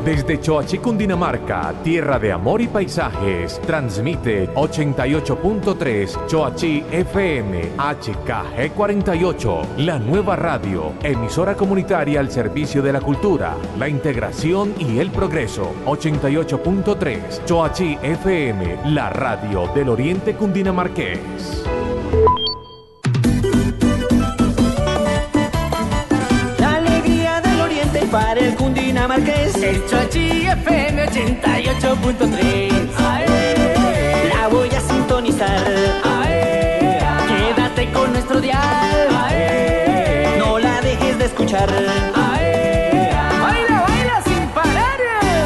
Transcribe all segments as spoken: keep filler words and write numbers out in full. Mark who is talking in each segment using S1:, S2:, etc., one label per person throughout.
S1: Desde Choachí, Cundinamarca, tierra de amor y paisajes, transmite ochenta y ocho punto tres Choachí F M H K G cuarenta y ocho, la nueva radio, emisora comunitaria al servicio de la cultura, la integración y el progreso. ochenta y ocho punto tres Choachí F M, la radio del oriente cundinamarqués.
S2: Para el cundinamarqués,
S3: el Choachí F M ochenta y ocho punto tres.
S2: ¡Ae! La voy a sintonizar.
S3: ¡Ae!
S2: Quédate con nuestro dial.
S3: ¡Ae!
S2: No la dejes de escuchar.
S3: ¡Ae! ¡Baila, baila sin parar!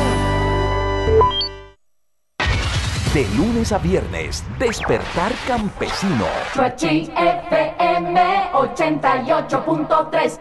S4: De lunes a viernes, Despertar Campesino.
S5: Choachí F M ochenta y ocho punto tres.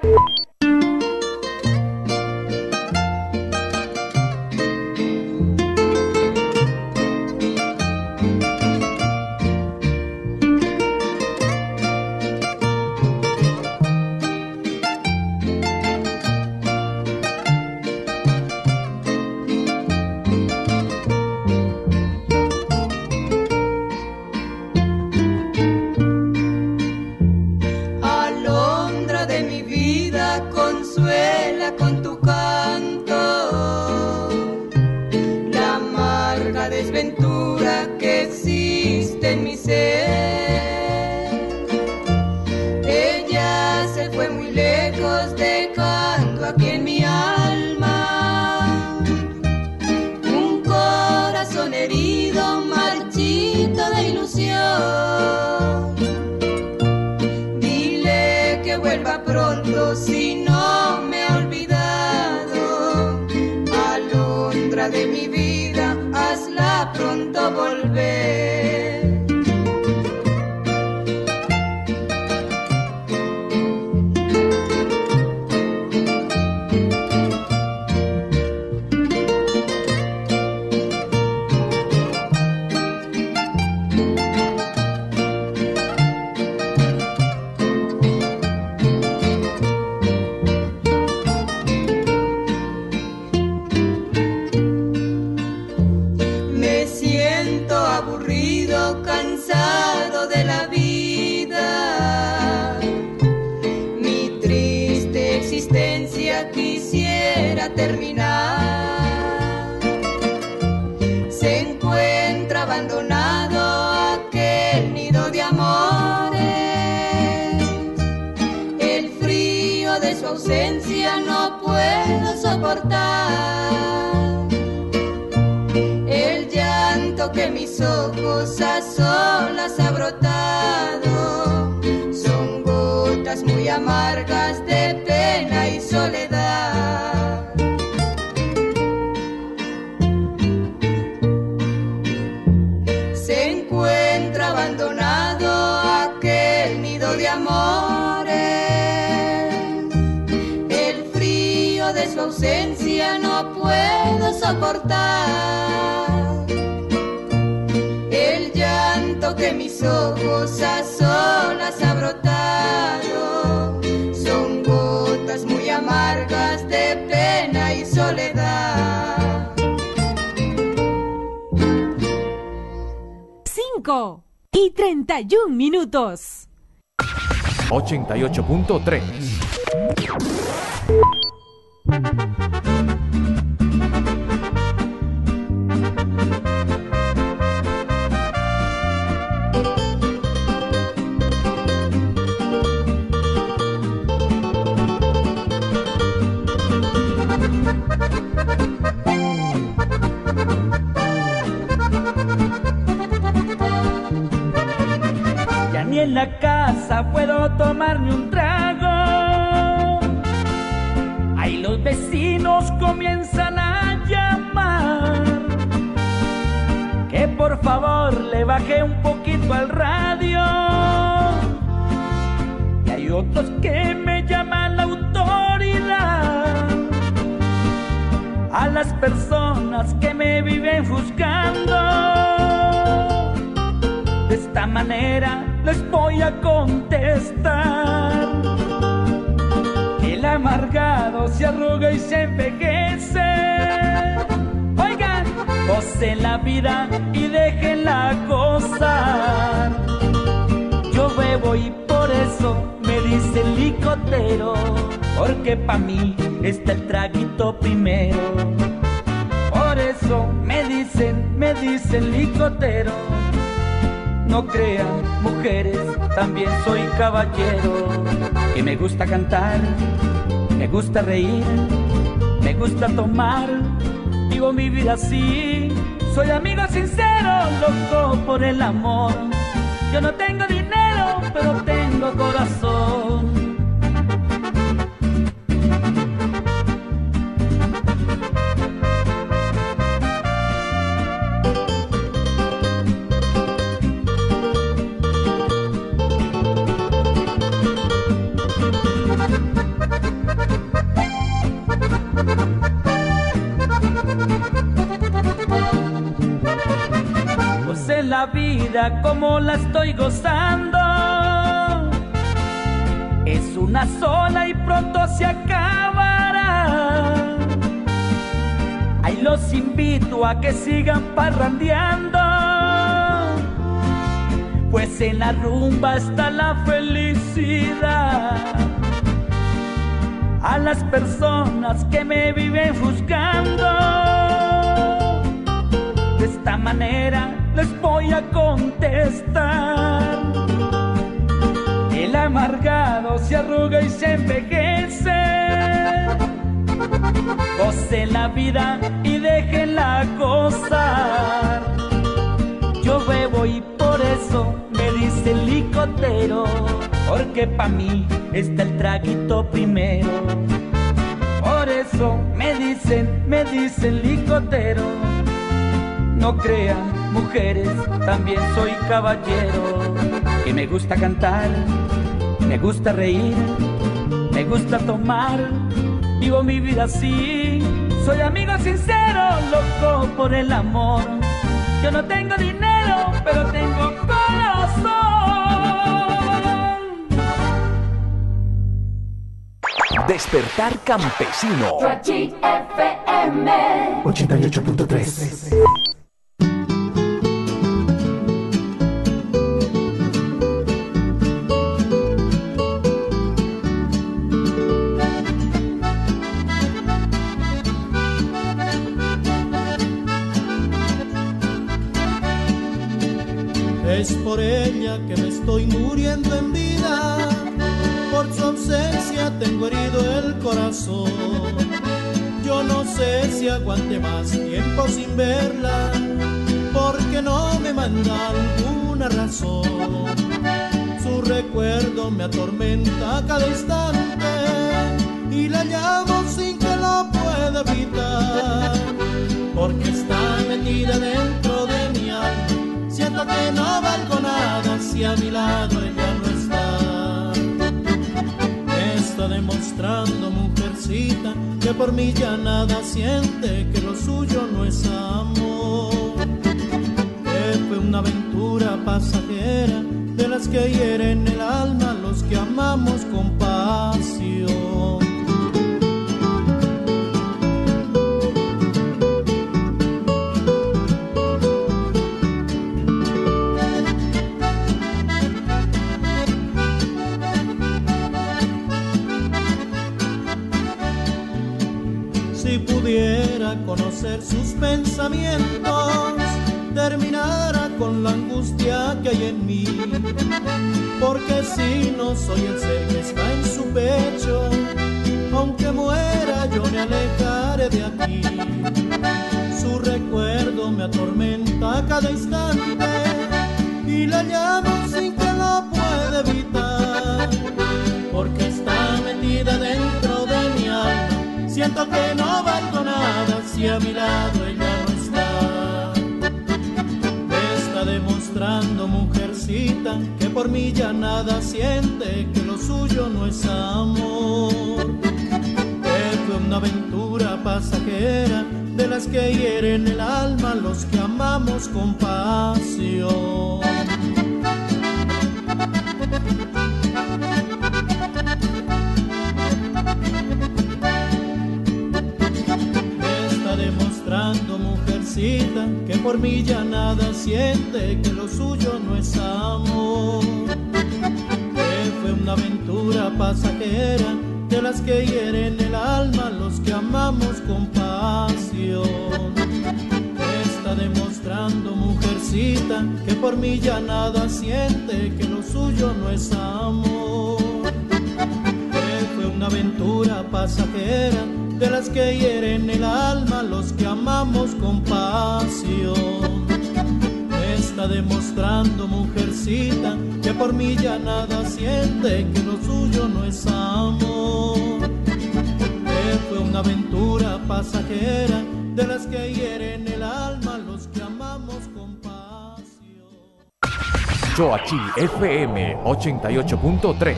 S6: Si no me ha olvidado, alondra de mi vida, hazla pronto volver. Terminar, se encuentra abandonado aquel nido de amores, el frío de su ausencia no puedo soportar, el llanto que mis ojos a solas ha brotado, son gotas muy amargas de pena y soledad. De amores, el frío de su ausencia no puedo soportar, el llanto que mis ojos a solas ha brotado, son gotas muy amargas de pena y soledad.
S7: Cinco y treinta y un minutos.
S1: ochenta y ocho punto tres.
S2: Ya ni en la casa puedo tomarme un trago. Ahí los vecinos comienzan a llamar que por favor le baje un poquito al radio. Y hay otros que me llaman la autoridad, a las personas que me viven juzgando. De esta manera les voy a contestar: el amargado se arruga y se envejece, Gocen la vida y déjenla gozar. Yo bebo y por eso me dicen licotero, porque pa' mí está el traguito primero. Por eso me dicen, me dicen licotero. No crean, mujeres, también soy caballero. Y me gusta cantar, me gusta reír, me gusta tomar. Vivo mi vida así, soy amigo sincero, loco por el amor. Yo no tengo dinero, pero tengo corazón. Gocé la vida como la estoy gozando. Es una sola y pronto se acabará. Ahí los invito a que sigan parrandeando, pues en la rumba está la felicidad. A las personas que me viven buscando, de esta manera les voy a contestar. El amargado se arruga y se envejece. Gocen la vida y déjenla gozar. Yo bebo y por eso me dicen licotero, porque pa' mí está el traguito primero. Por eso me dicen, me dicen licotero. No crean, mujeres, también soy caballero. Que me gusta cantar, me gusta reír, me gusta tomar. Vivo mi vida así, soy amigo sincero, loco por el amor. Yo no tengo dinero, pero tengo corazón.
S4: Despertar Campesino.
S5: Chuachi F M
S8: ochenta y ocho punto tres.
S9: Es por ella que me estoy muriendo en vida, por su ausencia tengo herido el corazón. Yo no sé si aguante más tiempo sin verla, porque no me manda alguna razón. Su recuerdo me atormenta a cada instante y la llamo sin que lo pueda evitar, porque está metida dentro de mi alma. Siento que no valgo nada si a mi lado ella no está. Me está demostrando, mujercita, que por mí ya nada siente, que lo suyo no es amor. Que fue una aventura pasajera, de las que hieren el alma los que amamos con pasión. Si pudiera conocer sus pensamientos, terminara con la angustia que hay en mí. Porque si no soy el ser que está en su pecho, aunque muera yo me alejaré de aquí. Su recuerdo me atormenta a cada instante y la llamo sin que lo pueda evitar, porque está metida dentro de mi alma. Siento que no valgo nada si a mi lado ella no está. Me está demostrando, mujercita, que por mí ya nada siente, que lo suyo no es amor. Que fue una aventura pasajera, de las que hieren el alma los que amamos con pasión. mujercita que por mí ya nada siente, que lo suyo no es amor, que fue una aventura pasajera de las que hieren el alma los que amamos con pasión. Está demostrando, mujercita, que por mí ya nada siente, que lo suyo no es amor, que fue una aventura pasajera de las que hieren el alma los que amamos con pasión. Está demostrando, mujercita, que por mí ya nada siente, que lo suyo no es amor, que fue una aventura pasajera de las que hieren el alma los que amamos con pasión.
S1: Choachí F M ochenta y ocho punto tres.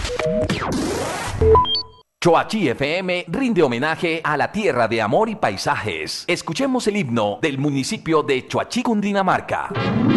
S4: Choachí F M rinde homenaje a la tierra de amor y paisajes. Escuchemos el himno del municipio de Choachí, Cundinamarca.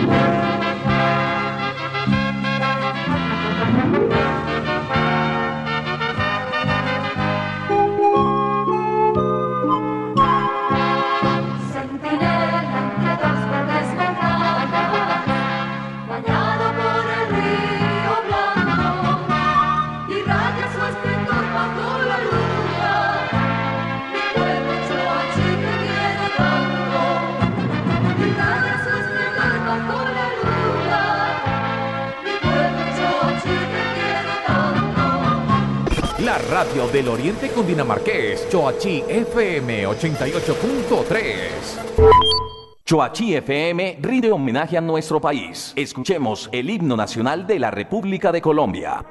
S1: La radio del oriente cundinamarqués, Choachí F M ochenta y ocho punto tres.
S4: Choachí F M rinde homenaje a nuestro país. Escuchemos el himno nacional de la República de Colombia.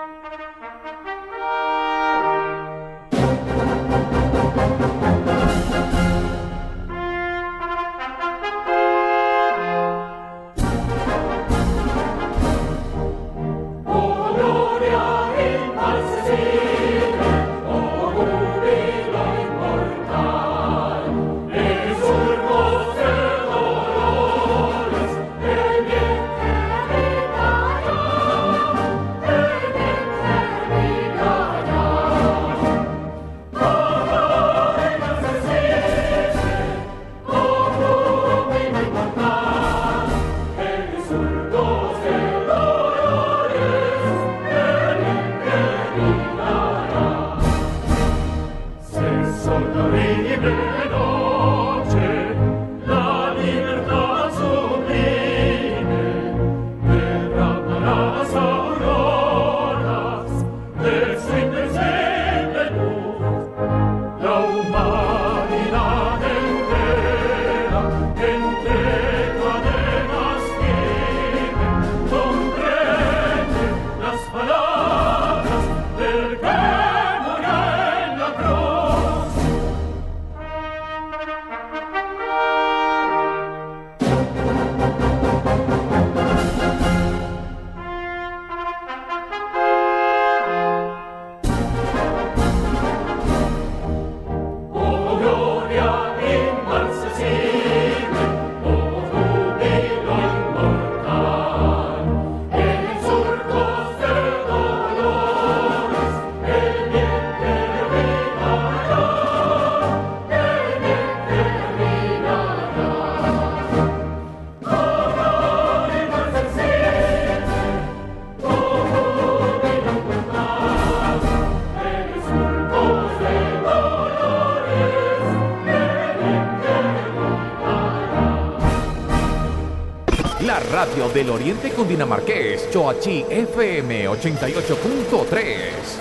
S1: Radio del oriente cundinamarqués, Choachí F M ochenta y ocho punto tres.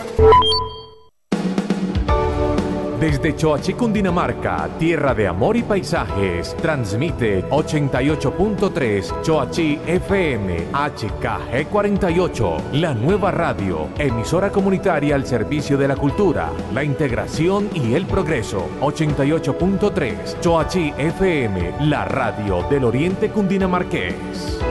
S1: Desde Choachí, Cundinamarca, tierra de amor y paisajes, transmite ochenta y ocho punto tres Choachí F M H K G cuarenta y ocho, la nueva radio, emisora comunitaria al servicio de la cultura, la integración y el progreso. ochenta y ocho punto tres Choachí F M, la radio del oriente cundinamarqués.